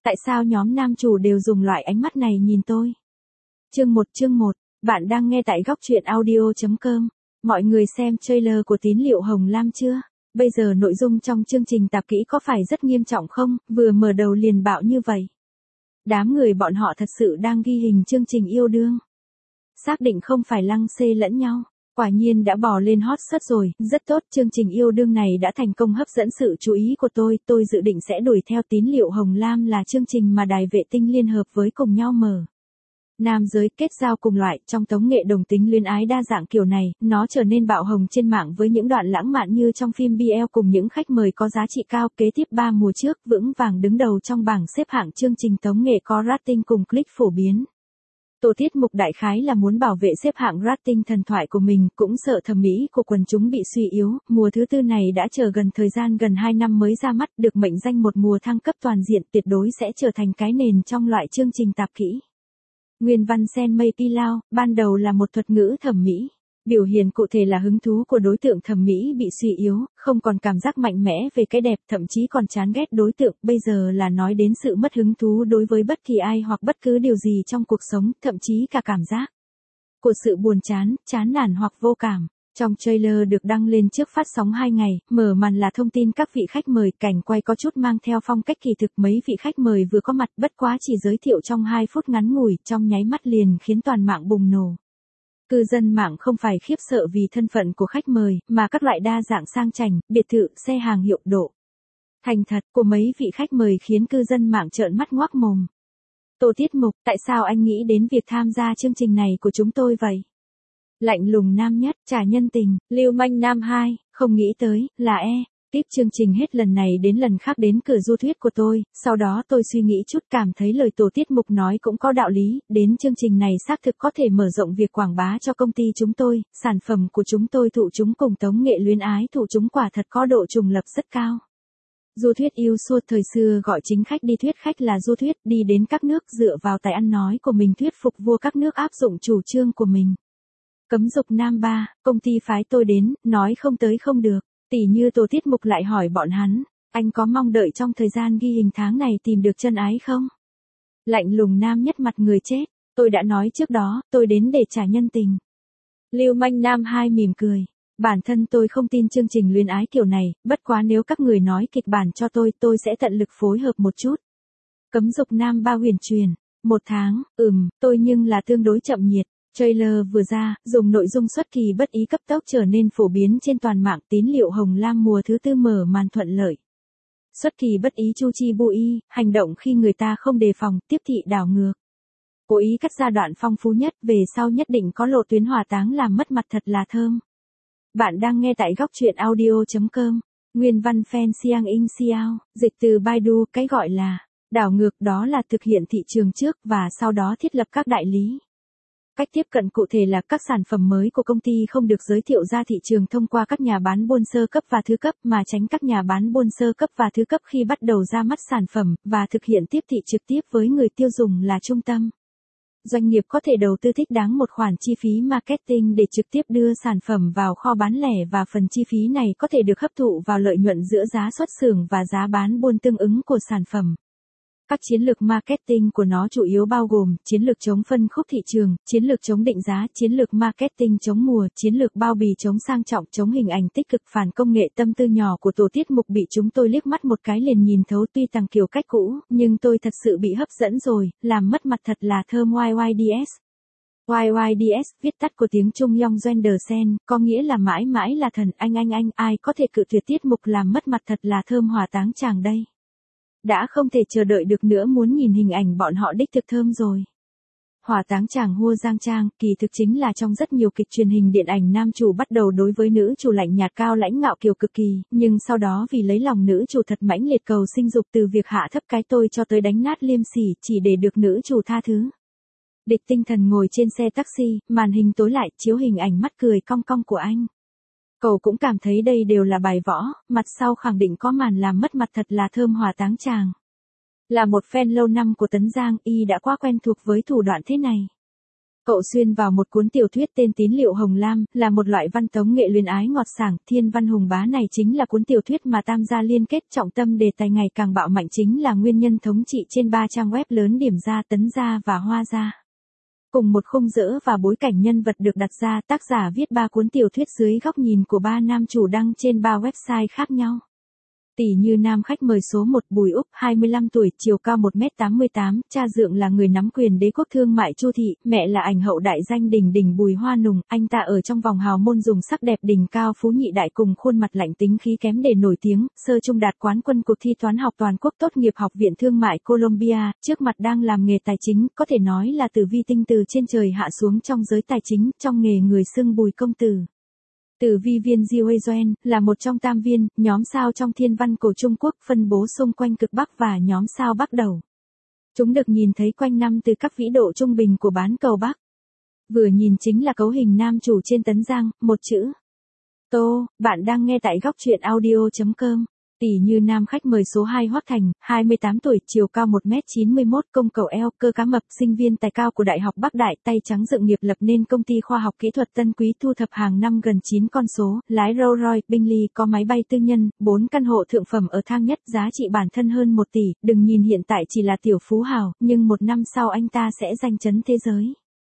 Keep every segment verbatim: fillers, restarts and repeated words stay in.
Tại sao nhóm nam chủ đều dùng loại ánh mắt này nhìn tôi? Chương một chương một, bạn đang nghe tại góc truyện audio chấm com. Mọi người xem trailer của Tín Liệu Hồng Lam chưa? Bây giờ nội dung trong chương trình tạp kỹ có phải rất nghiêm trọng không? Vừa mở đầu liền bạo như vậy. Đám người bọn họ thật sự đang ghi hình chương trình yêu đương. Xác định không phải lăng xê lẫn nhau. Quả nhiên đã bò lên hot search rồi, rất tốt, chương trình yêu đương này đã thành công hấp dẫn sự chú ý của tôi, tôi dự định sẽ đuổi theo Tín Liệu Hồng Lam là chương trình mà Đài Vệ Tinh liên hợp với Cùng Nhau mở. Nam giới kết giao cùng loại, trong tống nghệ đồng tính luyến ái đa dạng kiểu này, nó trở nên bạo hồng trên mạng với những đoạn lãng mạn như trong phim bê lờ cùng những khách mời có giá trị cao. Kế tiếp ba mùa trước, vững vàng đứng đầu trong bảng xếp hạng chương trình tống nghệ có rating cùng click phổ biến. Tổ tiết mục đại khái là muốn bảo vệ xếp hạng rating thần thoại của mình, cũng sợ thẩm mỹ của quần chúng bị suy yếu. Mùa thứ tư này đã chờ gần thời gian gần hai năm mới ra mắt, được mệnh danh một mùa thăng cấp toàn diện, tuyệt đối sẽ trở thành cái nền trong loại chương trình tạp kỹ. Nguyên văn sen mây pi lao, ban đầu là một thuật ngữ thẩm mỹ. Biểu hiện cụ thể là hứng thú của đối tượng thẩm mỹ bị suy yếu, không còn cảm giác mạnh mẽ về cái đẹp, thậm chí còn chán ghét đối tượng. Bây giờ là nói đến sự mất hứng thú đối với bất kỳ ai hoặc bất cứ điều gì trong cuộc sống, thậm chí cả cảm giác của sự buồn chán, chán nản hoặc vô cảm. Trong trailer được đăng lên trước phát sóng hai ngày, mở màn là thông tin các vị khách mời, cảnh quay có chút mang theo phong cách kỳ thực. Mấy vị khách mời vừa có mặt, bất quá chỉ giới thiệu trong hai phút ngắn ngủi, trong nháy mắt liền khiến toàn mạng bùng nổ. Cư dân mạng không phải khiếp sợ vì thân phận của khách mời, mà các loại đa dạng sang chảnh, biệt thự, xe hàng hiệu độ thành thật của mấy vị khách mời khiến cư dân mạng trợn mắt ngoác mồm. Tổ tiết mục, tại sao anh nghĩ đến việc tham gia chương trình này của chúng tôi vậy? Lạnh lùng nam nhất, trả nhân tình, lưu manh nam hai, không nghĩ tới, là e. Tiếp chương trình hết lần này đến lần khác đến cửa du thuyết của tôi, sau đó tôi suy nghĩ chút cảm thấy lời tổ tiết mục nói cũng có đạo lý, đến chương trình này xác thực có thể mở rộng việc quảng bá cho công ty chúng tôi, sản phẩm của chúng tôi thụ chúng cùng tống nghệ luyến ái thụ chúng quả thật có độ trùng lập rất cao. Du thuyết yêu suốt thời xưa gọi chính khách đi thuyết khách là du thuyết, đi đến các nước dựa vào tài ăn nói của mình thuyết phục vua các nước áp dụng chủ trương của mình. Cấm dục nam ba, công ty phái tôi đến, nói không tới không được. Tỉ như tổ tiết mục lại hỏi bọn hắn, anh có mong đợi trong thời gian ghi hình tháng này tìm được chân ái không? Lạnh lùng nam nhất mặt người chết, tôi đã nói trước đó, tôi đến để trả nhân tình. Lưu manh nam hai mỉm cười, bản thân tôi không tin chương trình luyến ái kiểu này, bất quá nếu các người nói kịch bản cho tôi, tôi sẽ tận lực phối hợp một chút. Cấm dục nam ba huyền truyền, một tháng, ừm, tôi nhưng là tương đối chậm nhiệt. Trailer vừa ra, dùng nội dung xuất kỳ bất ý cấp tốc trở nên phổ biến trên toàn mạng. Tín Liệu Hồng Lam mùa thứ tư mở màn thuận lợi. Xuất kỳ bất ý chu chi bu y, hành động khi người ta không đề phòng, tiếp thị đảo ngược. Cố ý cắt ra đoạn phong phú nhất, về sau nhất định có lộ tuyến hỏa táng làm mất mặt thật là thơm. Bạn đang nghe tại góc truyện audio chấm com. Nguyên văn fan Siang In Siao, dịch từ Baidu, cái gọi là đảo ngược đó là thực hiện thị trường trước và sau đó thiết lập các đại lý. Cách tiếp cận cụ thể là các sản phẩm mới của công ty không được giới thiệu ra thị trường thông qua các nhà bán buôn sơ cấp và thứ cấp, mà tránh các nhà bán buôn sơ cấp và thứ cấp khi bắt đầu ra mắt sản phẩm, và thực hiện tiếp thị trực tiếp với người tiêu dùng là trung tâm. Doanh nghiệp có thể đầu tư thích đáng một khoản chi phí marketing để trực tiếp đưa sản phẩm vào kho bán lẻ, và phần chi phí này có thể được hấp thụ vào lợi nhuận giữa giá xuất xưởng và giá bán buôn tương ứng của sản phẩm. Các chiến lược marketing của nó chủ yếu bao gồm chiến lược chống phân khúc thị trường, chiến lược chống định giá, chiến lược marketing chống mùa, chiến lược bao bì chống sang trọng, chống hình ảnh tích cực, phản công nghệ. Tâm tư nhỏ của tổ tiết mục bị chúng tôi liếc mắt một cái liền nhìn thấu, tuy tàng kiểu cách cũ, nhưng tôi thật sự bị hấp dẫn rồi, làm mất mặt thật là thơm. Y Y D S Y Y D S, viết tắt của tiếng Trung Yong Gender Sen, có nghĩa là mãi mãi là thần. Anh anh anh, ai có thể cự tuyệt tiết mục làm mất mặt thật là thơm hỏa táng chàng đây. Đã không thể chờ đợi được nữa, muốn nhìn hình ảnh bọn họ đích thực thơm rồi. Hỏa táng chàng Hua Giang Trang, kỳ thực chính là trong rất nhiều kịch truyền hình điện ảnh nam chủ bắt đầu đối với nữ chủ lạnh nhạt cao lãnh ngạo kiều cực kỳ, nhưng sau đó vì lấy lòng nữ chủ thật mãnh liệt cầu sinh dục, từ việc hạ thấp cái tôi cho tới đánh nát liêm sỉ chỉ để được nữ chủ tha thứ. Địch tinh thần ngồi trên xe taxi, màn hình tối lại chiếu hình ảnh mắt cười cong cong của anh. Cậu cũng cảm thấy đây đều là bài võ, mặt sau khẳng định có màn làm mất mặt thật là thơm hỏa táng chàng. Là một fan lâu năm của Tấn Giang, y đã quá quen thuộc với thủ đoạn thế này. Cậu xuyên vào một cuốn tiểu thuyết tên Tín Liệu Hồng Lam, là một loại văn tống nghệ luyến ái ngọt sảng. Thiên văn hùng bá này chính là cuốn tiểu thuyết mà Tam gia liên kết, trọng tâm đề tài ngày càng bạo mạnh chính là nguyên nhân thống trị trên ba trang web lớn Điểm Gia, Tấn Gia và Hoa Gia. Cùng một khung dỡ và bối cảnh nhân vật được đặt ra, tác giả viết ba cuốn tiểu thuyết dưới góc nhìn của ba nam chủ đăng trên ba website khác nhau. Tỷ như nam khách mời số một Bùi Úc, hai mươi lăm tuổi, chiều cao một mét tám mươi tám, cha dượng là người nắm quyền đế quốc thương mại Chu thị, mẹ là ảnh hậu đại danh Đình Đình Bùi Hoa Nùng, anh ta ở trong vòng hào môn dùng sắc đẹp đỉnh cao phú nhị đại cùng khuôn mặt lạnh tính khí kém để nổi tiếng, sơ trung đạt quán quân cuộc thi toán học toàn quốc, tốt nghiệp học viện thương mại Columbia, trước mặt đang làm nghề tài chính, có thể nói là tử vi tinh từ trên trời hạ xuống trong giới tài chính, trong nghề người xưng Bùi công tử. Tử vi viên Diêu là một trong tam viên, nhóm sao trong thiên văn cổ Trung Quốc, phân bố xung quanh cực Bắc và nhóm sao Bắc Đầu. Chúng được nhìn thấy quanh năm từ các vĩ độ trung bình của bán cầu Bắc. Vừa nhìn chính là cấu hình nam chủ trên tấn giang, một chữ. Tô, bạn đang nghe tại góc truyện audio chấm com. Tỷ như nam khách mời số hai Hoắc Thành, hai mươi tám tuổi, chiều cao một mét chín mươi mốt, công cầu eo, cơ cá mập, sinh viên tài cao của Đại học Bắc Đại, tay trắng dựng nghiệp lập nên công ty khoa học kỹ thuật Tân Quý, thu thập hàng năm gần chín con số, lái Rolls Royce, Bentley, có máy bay tư nhân, bốn căn hộ thượng phẩm ở thang nhất, giá trị bản thân hơn một tỷ, đừng nhìn hiện tại chỉ là tiểu phú hào, nhưng một năm sau anh ta sẽ giành chấn thế giới.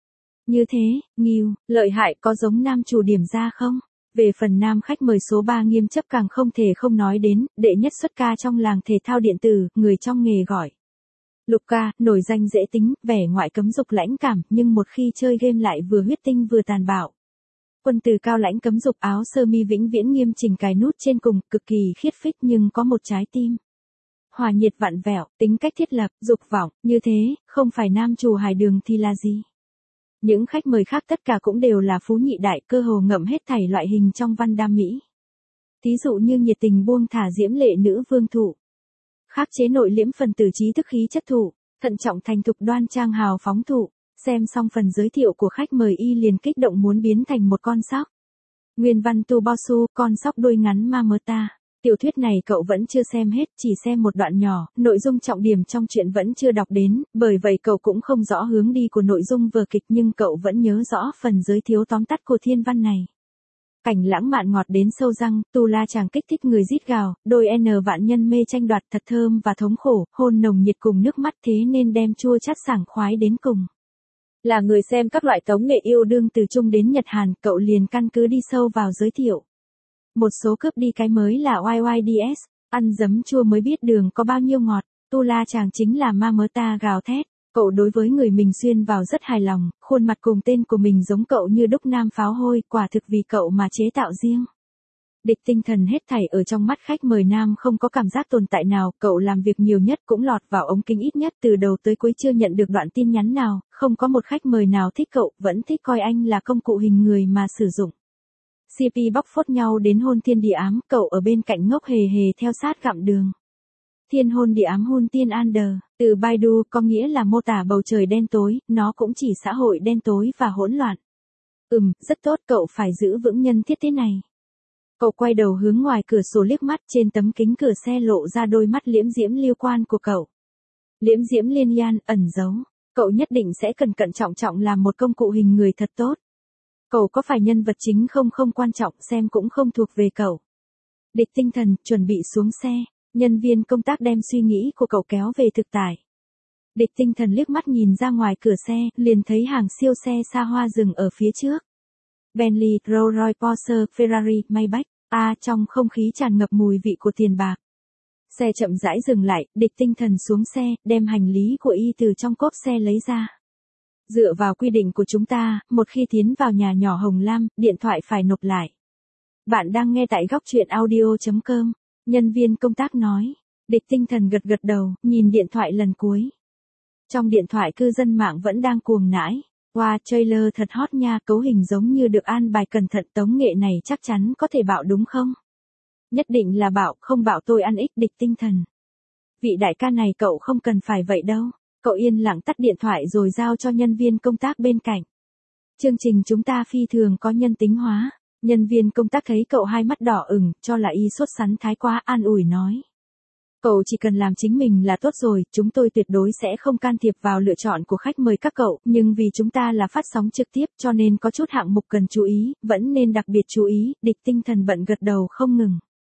Như thế, Ngưu, lợi hại có giống nam chủ Điểm Gia không? Về phần nam khách mời số ba Nghiêm Chấp càng không thể không nói đến, đệ nhất xuất ca trong làng thể thao điện tử, người trong nghề gọi Luca, nổi danh dễ tính, vẻ ngoại cấm dục lãnh cảm, nhưng một khi chơi game lại vừa huyết tinh vừa tàn bạo. Quân từ cao lãnh cấm dục, áo sơ mi vĩnh viễn nghiêm chỉnh cài nút trên cùng, cực kỳ khiết phích nhưng có một trái tim hòa nhiệt vặn vẹo, tính cách thiết lập, dục vọng, như thế, không phải nam chủ Hải Đường thì là gì? Những khách mời khác tất cả cũng đều là phú nhị đại, cơ hồ ngậm hết thảy loại hình trong văn đam mỹ. Thí dụ như nhiệt tình buông thả diễm lệ nữ vương thụ, khắc chế nội liễm phần tử trí thức khí chất thụ, thận trọng thành thục đoan trang hào phóng thụ. Xem xong phần giới thiệu của khách mời y liền kích động muốn biến thành một con sóc. Nguyên văn Tu Bosu, con sóc đuôi ngắn ma mơ ta. Tiểu thuyết này cậu vẫn chưa xem hết, chỉ xem một đoạn nhỏ, nội dung trọng điểm trong truyện vẫn chưa đọc đến, bởi vậy cậu cũng không rõ hướng đi của nội dung vở kịch, nhưng cậu vẫn nhớ rõ phần giới thiệu tóm tắt của thiên văn này. Cảnh lãng mạn ngọt đến sâu răng, tu la chàng kích thích người rít gào, đôi n vạn nhân mê tranh đoạt, thật thơm và thống khổ, hôn nồng nhiệt cùng nước mắt, thế nên đem chua chát sảng khoái đến cùng. Là người xem các loại tống nghệ yêu đương từ Trung đến Nhật Hàn, cậu liền căn cứ đi sâu vào giới thiệu. Một số cướp đi cái mới là Y Y D S, ăn giấm chua mới biết đường có bao nhiêu ngọt, tu la chàng chính là ma mớ ta gào thét. Cậu đối với người mình xuyên vào rất hài lòng, khuôn mặt cùng tên của mình giống cậu như đúc nam pháo hôi, quả thực vì cậu mà chế tạo riêng. Địch tinh thần hết thảy ở trong mắt khách mời nam không có cảm giác tồn tại nào, cậu làm việc nhiều nhất cũng lọt vào ống kính ít nhất, từ đầu tới cuối chưa nhận được đoạn tin nhắn nào, không có một khách mời nào thích cậu, vẫn thích coi anh là công cụ hình người mà sử dụng. xê pê bóc phốt nhau đến hôn thiên địa ám, cậu ở bên cạnh ngốc hề hề theo sát gặm đường. Thiên hôn địa ám hôn tiên under, từ Baidu có nghĩa là mô tả bầu trời đen tối, nó cũng chỉ xã hội đen tối và hỗn loạn. Ừm, rất tốt, cậu phải giữ vững nhân thiết thế này. Cậu quay đầu hướng ngoài cửa sổ liếc mắt, trên tấm kính cửa xe lộ ra đôi mắt liễm diễm liêu quan của cậu. Liễm diễm liên yan, ẩn giấu, cậu nhất định sẽ cẩn cẩn trọng trọng làm một công cụ hình người thật tốt. Cậu có phải nhân vật chính không không quan trọng, xem cũng không thuộc về cậu. Địch tinh thần, chuẩn bị xuống xe, nhân viên công tác đem suy nghĩ của cậu kéo về thực tại. Địch tinh thần liếc mắt nhìn ra ngoài cửa xe, liền thấy hàng siêu xe xa hoa dừng ở phía trước. Bentley, Rolls Royce, Porsche, Ferrari, Maybach, a trong không khí tràn ngập mùi vị của tiền bạc. Xe chậm rãi dừng lại, địch tinh thần xuống xe, đem hành lý của y từ trong cốp xe lấy ra. Dựa vào quy định của chúng ta, một khi tiến vào nhà nhỏ Hồng Lam, điện thoại phải nộp lại. Bạn đang nghe tại góc truyện audio chấm com. Nhân viên công tác nói. Địch tinh thần gật gật đầu, nhìn điện thoại lần cuối. Trong điện thoại cư dân mạng vẫn đang cuồng nãi. Wow, trailer thật hot nha, cấu hình giống như được an bài cẩn thận, tống nghệ này chắc chắn có thể bạo đúng không? Nhất định là bạo, không bạo tôi ăn ích. Địch tinh thần. Vị đại ca này cậu không cần phải vậy đâu. Cậu yên lặng tắt điện thoại rồi giao cho nhân viên công tác bên cạnh. Chương trình chúng ta phi thường có nhân tính hóa. Nhân viên công tác thấy cậu hai mắt đỏ ửng, cho là y sốt sắn thái quá, an ủi nói. Cậu chỉ cần làm chính mình là tốt rồi, chúng tôi tuyệt đối sẽ không can thiệp vào lựa chọn của khách mời các cậu, nhưng vì chúng ta là phát sóng trực tiếp cho nên có chút hạng mục cần chú ý, vẫn nên đặc biệt chú ý, Địch Tinh Thần bận gật đầu không ngừng.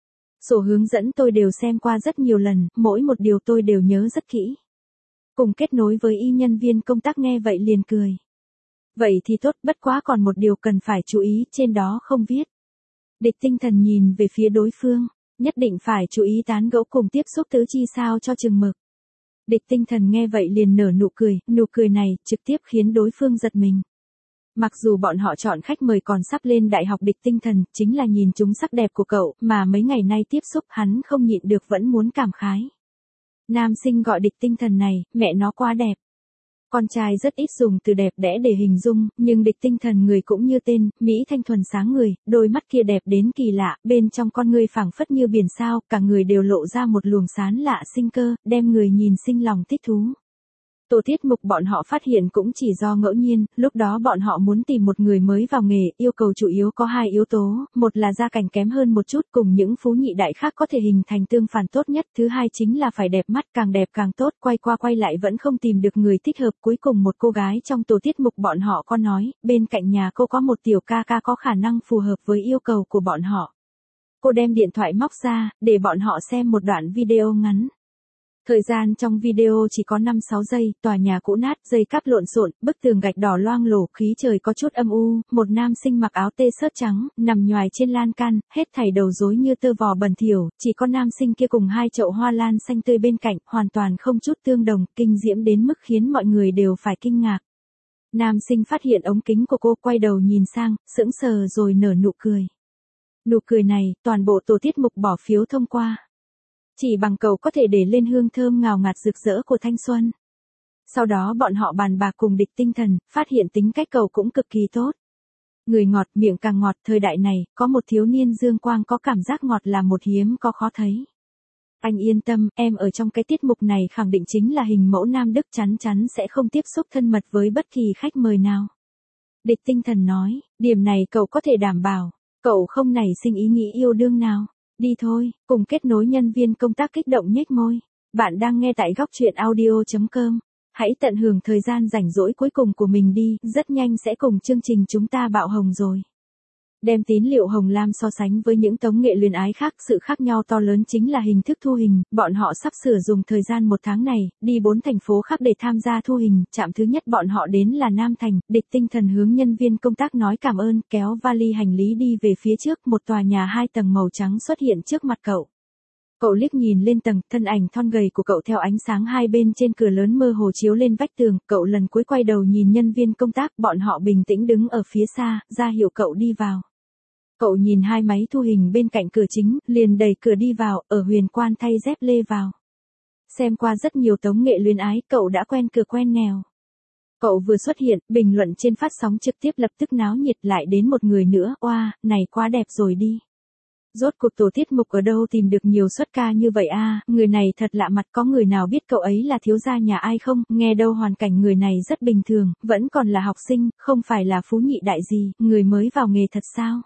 Sổ hướng dẫn tôi đều xem qua rất nhiều lần, mỗi một điều tôi đều nhớ rất kỹ. Cùng kết nối với y nhân viên công tác nghe vậy liền cười. Vậy thì tốt, bất quá còn một điều cần phải chú ý, trên đó không viết. Địch Tinh Thần nhìn về phía đối phương, nhất định phải chú ý tán gẫu cùng tiếp xúc tứ chi sao cho chừng mực. Địch Tinh Thần nghe vậy liền nở nụ cười, nụ cười này trực tiếp khiến đối phương giật mình. Mặc dù bọn họ chọn khách mời còn sắp lên đại học, Địch Tinh Thần chính là nhìn chúng sắc đẹp của cậu, mà mấy ngày nay tiếp xúc hắn không nhịn được vẫn muốn cảm khái. Nam sinh gọi Địch Tinh Thần này, mẹ nó quá đẹp. Con trai rất ít dùng từ đẹp đẽ để hình dung, nhưng Địch Tinh Thần người cũng như tên, Mỹ thanh thuần sáng người, đôi mắt kia đẹp đến kỳ lạ, bên trong con người phảng phất như biển sao, cả người đều lộ ra một luồng sáng lạ sinh cơ, đem người nhìn sinh lòng thích thú. Tổ tiết mục bọn họ phát hiện cũng chỉ do ngẫu nhiên, lúc đó bọn họ muốn tìm một người mới vào nghề, yêu cầu chủ yếu có hai yếu tố, một là gia cảnh kém hơn một chút cùng những phú nhị đại khác có thể hình thành tương phản tốt nhất, thứ hai chính là phải đẹp mắt, càng đẹp càng tốt, quay qua quay lại vẫn không tìm được người thích hợp. Cuối cùng một cô gái trong tổ tiết mục bọn họ có nói, bên cạnh nhà cô có một tiểu ca ca có khả năng phù hợp với yêu cầu của bọn họ. Cô đem điện thoại móc ra, để bọn họ xem một đoạn video ngắn. Thời gian trong video chỉ có năm sáu giây, tòa nhà cũ nát, dây cáp lộn xộn, bức tường gạch đỏ loang lổ, khí trời có chút âm u, một nam sinh mặc áo tê sớt trắng, nằm nhoài trên lan can, hết thảy đầu rối như tơ vò bẩn thỉu, chỉ có nam sinh kia cùng hai chậu hoa lan xanh tươi bên cạnh, hoàn toàn không chút tương đồng, kinh diễm đến mức khiến mọi người đều phải kinh ngạc. Nam sinh phát hiện ống kính của cô, quay đầu nhìn sang, sững sờ rồi nở nụ cười. Nụ cười này, toàn bộ tổ tiết mục bỏ phiếu thông qua. Chỉ bằng cậu có thể để lên hương thơm ngào ngạt rực rỡ của thanh xuân. Sau đó bọn họ bàn bạc cùng Địch Tinh Thần, phát hiện tính cách cậu cũng cực kỳ tốt. Người ngọt, miệng càng ngọt, thời đại này, có một thiếu niên dương quang có cảm giác ngọt là một hiếm có khó thấy. Anh yên tâm, em ở trong cái tiết mục này khẳng định chính là hình mẫu nam đức, chắn chắn sẽ không tiếp xúc thân mật với bất kỳ khách mời nào. Địch Tinh Thần nói, điểm này cậu có thể đảm bảo, cậu không nảy sinh ý nghĩ yêu đương nào. Đi thôi, cùng kết nối nhân viên công tác kích động nhếch môi. Bạn đang nghe tại góc truyện audio chấm com. Hãy tận hưởng thời gian rảnh rỗi cuối cùng của mình đi, rất nhanh sẽ cùng chương trình chúng ta bạo hồng rồi. Đem Tín Liệu Hồng Lam so sánh với những tống nghệ luyến ái khác, sự khác nhau to lớn chính là hình thức thu hình, bọn họ sắp sửa dùng thời gian một tháng này, đi bốn thành phố khác để tham gia thu hình, trạm thứ nhất bọn họ đến là Nam Thành, Địch Tinh Thần hướng nhân viên công tác nói cảm ơn, kéo vali hành lý đi về phía trước, một tòa nhà hai tầng màu trắng xuất hiện trước mặt cậu. Cậu liếc nhìn lên tầng, thân ảnh thon gầy của cậu theo ánh sáng hai bên trên cửa lớn mơ hồ chiếu lên vách tường, cậu lần cuối quay đầu nhìn nhân viên công tác, bọn họ bình tĩnh đứng ở phía xa, ra hiệu cậu đi vào. Cậu nhìn hai máy thu hình bên cạnh cửa chính, liền đẩy cửa đi vào, ở Huyền Quan thay dép lê vào. Xem qua rất nhiều tống nghệ luyến ái, cậu đã quen cửa quen nẻo. Cậu vừa xuất hiện, bình luận trên phát sóng trực tiếp lập tức náo nhiệt, lại đến một người nữa, oa, này quá đẹp rồi đi. Rốt cuộc tổ tiết mục ở đâu tìm được nhiều xuất ca như vậy a, người này thật lạ mặt, có người nào biết cậu ấy là thiếu gia nhà ai không, nghe đâu hoàn cảnh người này rất bình thường, vẫn còn là học sinh, không phải là phú nhị đại gì, người mới vào nghề thật sao?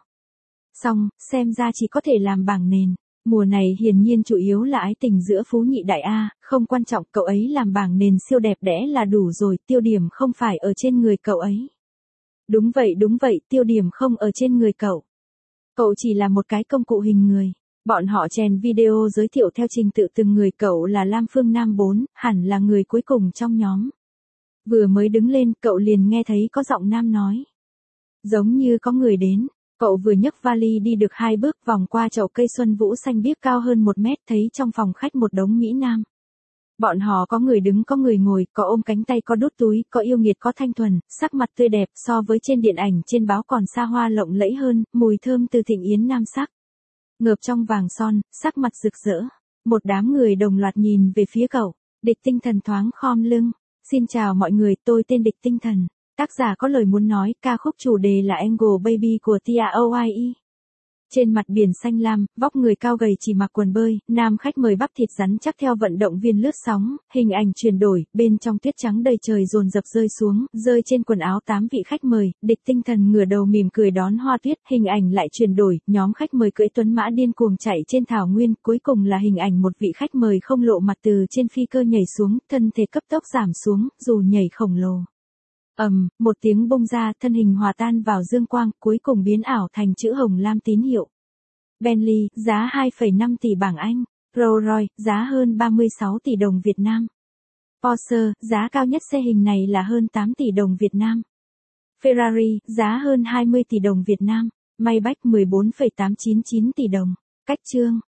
Xong, xem ra chỉ có thể làm bảng nền. Mùa này hiển nhiên chủ yếu là ái tình giữa phú nhị đại A, không quan trọng, cậu ấy làm bảng nền siêu đẹp đẽ là đủ rồi, tiêu điểm không phải ở trên người cậu ấy. Đúng vậy đúng vậy, tiêu điểm không ở trên người cậu. Cậu chỉ là một cái công cụ hình người. Bọn họ chèn video giới thiệu theo trình tự từng người, cậu là Lam Phương Nam bốn, hẳn là người cuối cùng trong nhóm. Vừa mới đứng lên, cậu liền nghe thấy có giọng nam nói. Giống như có người đến. Cậu vừa nhấc vali đi được hai bước, vòng qua chậu cây xuân vũ xanh biếc cao hơn một mét, thấy trong phòng khách một đống mỹ nam. Bọn họ có người đứng có người ngồi, có ôm cánh tay có đút túi, có yêu nghiệt có thanh thuần, sắc mặt tươi đẹp, so với trên điện ảnh trên báo còn xa hoa lộng lẫy hơn, mùi thơm từ thịnh yến nam sắc. Ngợp trong vàng son, sắc mặt rực rỡ. Một đám người đồng loạt nhìn về phía cậu. Địch Tinh Thần thoáng khom lưng. Xin chào mọi người, tôi tên Địch Tinh Thần. Tác giả có lời muốn nói, ca khúc chủ đề là Angle Baby của Tia o i e. Trên mặt biển xanh lam, vóc người cao gầy chỉ mặc quần bơi, nam khách mời bắp thịt rắn chắc theo vận động viên lướt sóng, hình ảnh chuyển đổi, bên trong tuyết trắng đầy trời dồn dập rơi xuống, rơi trên quần áo tám vị khách mời, địch tinh thần ngửa đầu mỉm cười đón hoa tuyết, hình ảnh lại chuyển đổi, nhóm khách mời cưỡi tuấn mã điên cuồng chạy trên thảo nguyên, cuối cùng là hình ảnh một vị khách mời không lộ mặt từ trên phi cơ nhảy xuống, thân thể cấp tốc giảm xuống, dù nhảy khổng lồ. Ầm, um, một tiếng bung ra, thân hình hòa tan vào dương quang, cuối cùng biến ảo thành chữ hồng lam tín hiệu. Bentley, giá hai phẩy năm tỷ bảng Anh. Rolls-Royce, giá hơn ba mươi sáu tỷ đồng Việt Nam. Porsche, giá cao nhất xe hình này là hơn tám tỷ đồng Việt Nam. Ferrari, giá hơn hai mươi tỷ đồng Việt Nam. Maybach mười bốn phẩy tám chín chín tỷ đồng. Cách chương